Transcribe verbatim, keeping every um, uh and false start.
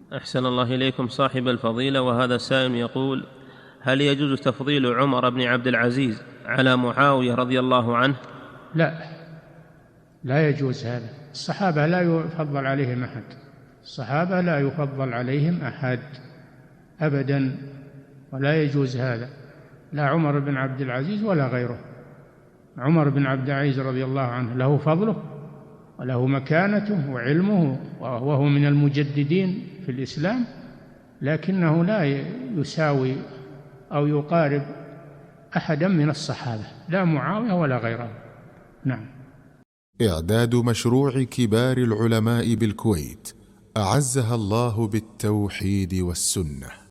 أحسن الله إليكم صاحب الفضيلة. وهذا السائل يقول: هل يجوز تفضيل عمر بن عبد العزيز على معاوية رضي الله عنه؟ لا، لا يجوز هذا. الصحابة لا يفضل عليهم أحد، الصحابة لا يفضل عليهم أحد أبدا، ولا يجوز هذا، لا عمر بن عبد العزيز ولا غيره. عمر بن عبد العزيز رضي الله عنه له فضله وله مكانته وعلمه، وهو من المجددين في الإسلام، لكنه لا يساوي أو يقارب أحدا من الصحابة، لا معاوية ولا غيره. نعم. إعداد مشروع كبار العلماء بالكويت أعزها الله بالتوحيد والسنة.